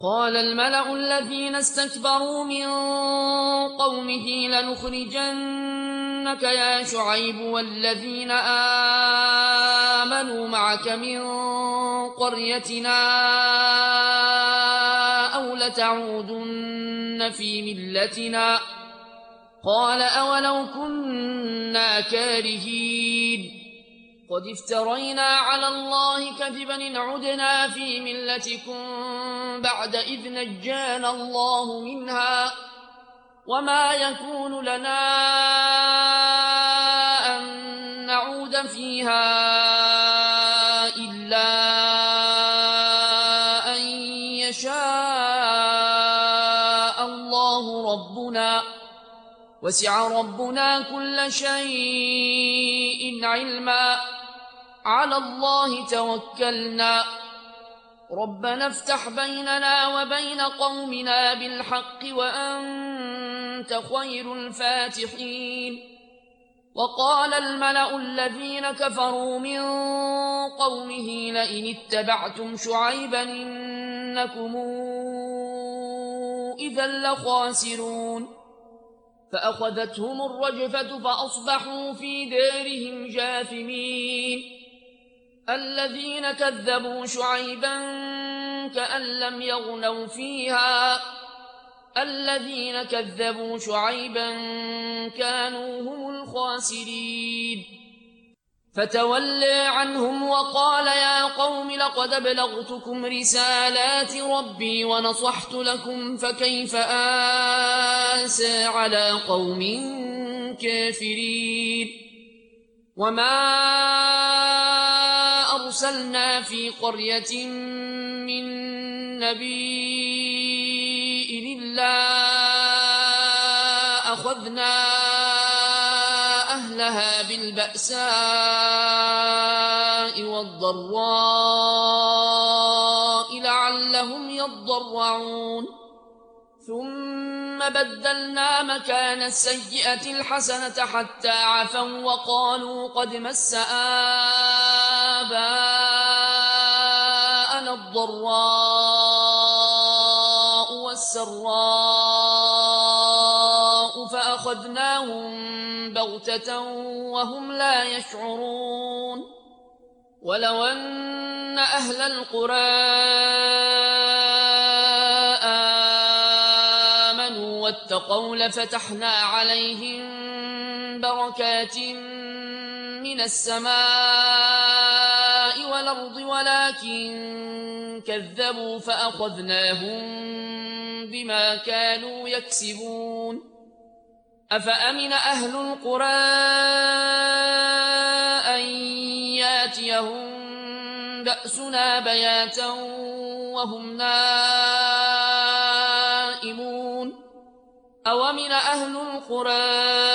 قال الملأ الذين استكبروا من قومه لنخرجنك يا شعيب والذين آمنوا معك من قريتنا أو لتعودن في ملتنا قال أولو كنا كارهين قد افترينا على الله كذبا إن عدنا في ملتكم بعد إذ نجانا الله منها وما يكون لنا أن نعود فيها إلا أن يشاء الله ربنا وسع ربنا كل شيء علما على الله توكلنا ربنا افتح بيننا وبين قومنا بالحق وأنت خير الفاتحين وقال الملأ الذين كفروا من قومه لئن اتبعتم شعيبا إنكم إذا لخاسرون فأخذتهم الرجفة فأصبحوا في دارهم جاثمين الذين كذبوا شعيبا كأن لم يغنوا فيها الذين كذبوا شعيبا كانوا هم الخاسرين فتولى عنهم وقال يا قوم لقد أبلغتكم رسالات ربي ونصحت لكم فكيف آسى على قوم كافرين وما أرسلنا في قرية من نبي إلا أخذنا أهلها بالبأساء والضراء لعلهم يضرعون ثم بدلنا مكان السيئة الحسنة حتى عفوا وقالوا قد مس آباءنا الضراء والسراء فأخذناهم بغتة وهم لا يشعرون ولو أن أهل القرى آمنوا واتقوا لفتحنا عليهم بركات من السماء والأرض ولكن كذبوا فأخذناهم بما كانوا يكسبون أفأمن أهل القرى أن ياتيهم بأسنا بياتا وهم نائمون أومن أهل القرى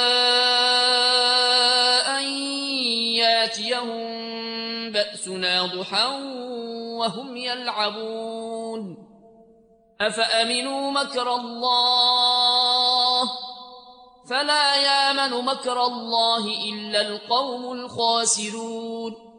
أن ياتيهم بأسنا ضحى وهم يلعبون أفأمنوا مكر الله فلا يامن مكر الله إلا القوم الخاسرون